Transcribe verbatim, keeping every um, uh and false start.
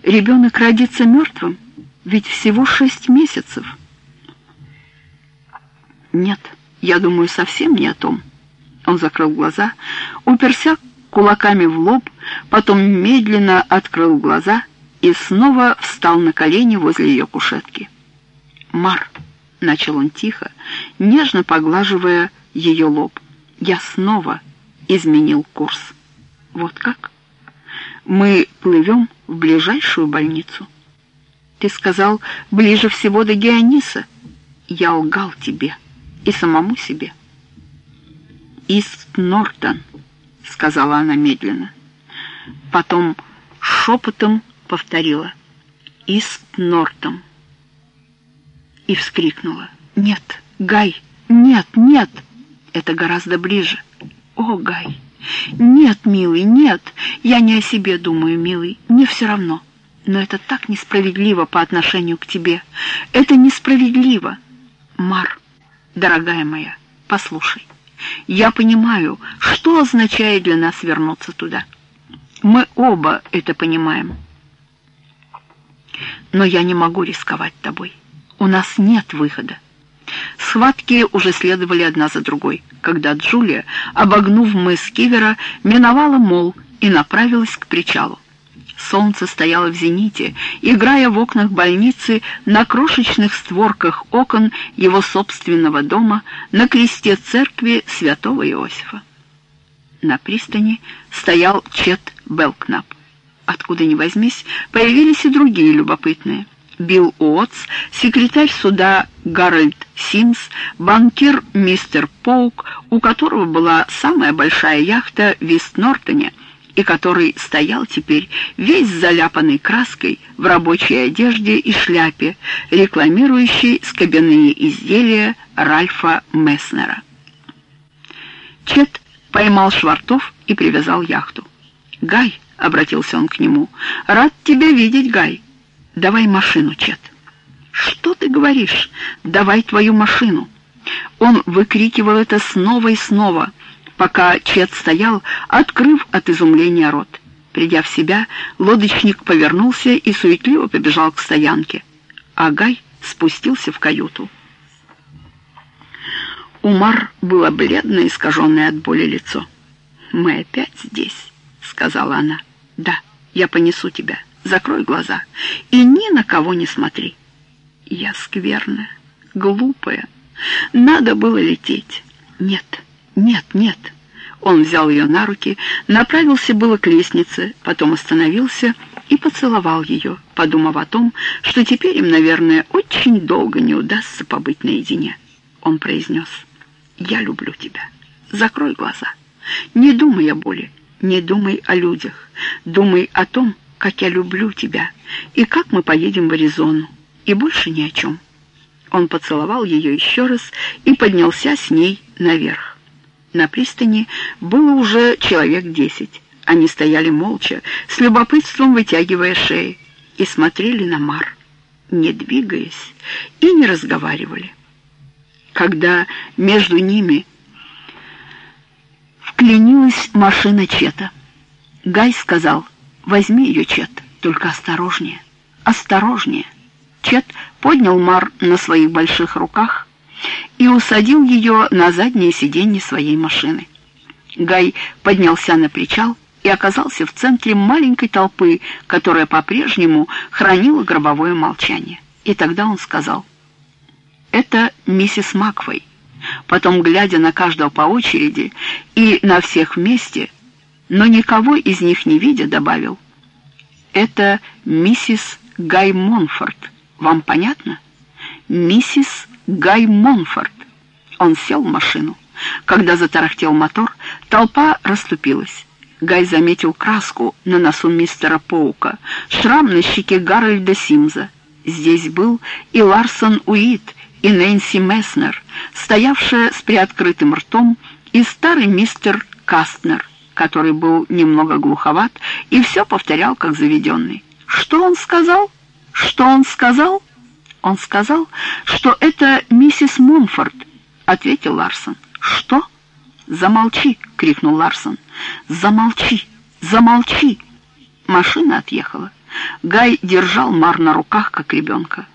Ребенок родится мертвым, ведь всего шесть месяцев. Нет, я думаю совсем не о том. Он закрыл глаза, уперся кулаками в лоб, потом медленно открыл глаза и снова встал на колени возле ее кушетки. «Мар», — начал он тихо, нежно поглаживая ее лоб, — «я снова изменил курс». «Вот как?» «Мы плывем в ближайшую больницу». «Ты сказал, ближе всего до Геониса». «Я лгал тебе и самому себе». «Ист Нортон», — сказала она медленно. Потом шепотом повторила: «Ист Нортон». И вскрикнула: «Нет, Гай, нет, нет, это гораздо ближе. О, Гай! Нет, милый, нет, я не о себе думаю, милый, мне все равно. Но это так несправедливо по отношению к тебе. Это несправедливо. Мар, дорогая моя, послушай. Я понимаю, что означает для нас вернуться туда. Мы оба это понимаем. Но я не могу рисковать тобой. У нас нет выхода». Схватки уже следовали одна за другой, когда Джулия, обогнув мыс Кивера, миновала мол и направилась к причалу. Солнце стояло в зените, играя в окнах больницы, на крошечных створках окон его собственного дома, на кресте церкви святого Иосифа. На пристани стоял Чет Белкнап. Откуда ни возьмись, появились и другие любопытные. Билл Уотс, секретарь суда Гарольд Симс, банкир мистер Поук, у которого была самая большая яхта в Ист-Нортоне, и который стоял теперь весь заляпанный краской в рабочей одежде и шляпе, рекламирующий скобяные изделия Ральфа Месснера. Чет поймал швартов и привязал яхту. «Гай», — обратился он к нему, — «рад тебя видеть, Гай. Давай машину, Чет». «Что ты говоришь? Давай твою машину». Он выкрикивал это снова и снова, пока Чет стоял, открыв от изумления рот. Придя в себя, лодочник повернулся и суетливо побежал к стоянке, а Гай спустился в каюту. У Мар было бледное, искаженное от боли лицо. «Мы опять здесь», — сказала она. «Да, я понесу тебя. Закрой глаза и ни на кого не смотри». «Я скверная, глупая. Надо было лететь». «Нет, нет, нет». Он взял ее на руки, направился было к лестнице, потом остановился и поцеловал ее, подумав о том, что теперь им, наверное, очень долго не удастся побыть наедине. Он произнес: «Я люблю тебя. Закрой глаза. Не думай о боли, не думай о людях. Думай о том, как я люблю тебя, и как мы поедем в Аризону, и больше ни о чем». Он поцеловал ее еще раз и поднялся с ней наверх. На пристани было уже человек десять. Они стояли молча, с любопытством вытягивая шеи, и смотрели на Мар, не двигаясь и не разговаривали. Когда между ними вклинилась машина Чета, Гай сказал: «Возьми ее, Чет, только осторожнее, осторожнее». Чет поднял Мар на своих больших руках и усадил ее на заднее сиденье своей машины. Гай поднялся на причал и оказался в центре маленькой толпы, которая по-прежнему хранила гробовое молчание. И тогда он сказал: «Это миссис Макфей». Потом, глядя на каждого по очереди и на всех вместе, но никого из них не видя, добавил: «Это миссис Гай Монфорд. Вам понятно? Миссис Гай Монфорд». Он сел в машину. Когда затарахтел мотор, толпа расступилась. Гай заметил краску на носу мистера Поука, шрам на щеке Гарольда Симза. Здесь был и Ларсон Уит, и Нэнси Месснер, стоявшая с приоткрытым ртом, и старый мистер Кастнер, который был немного глуховат и все повторял, как заведенный. «Что он сказал? Что он сказал?» «Он сказал, что это миссис Монфорд», — ответил Ларсон. «Что?» «Замолчи!» — крикнул Ларсон. «Замолчи! Замолчи!» Машина отъехала. Гай держал Мар на руках, как ребенка.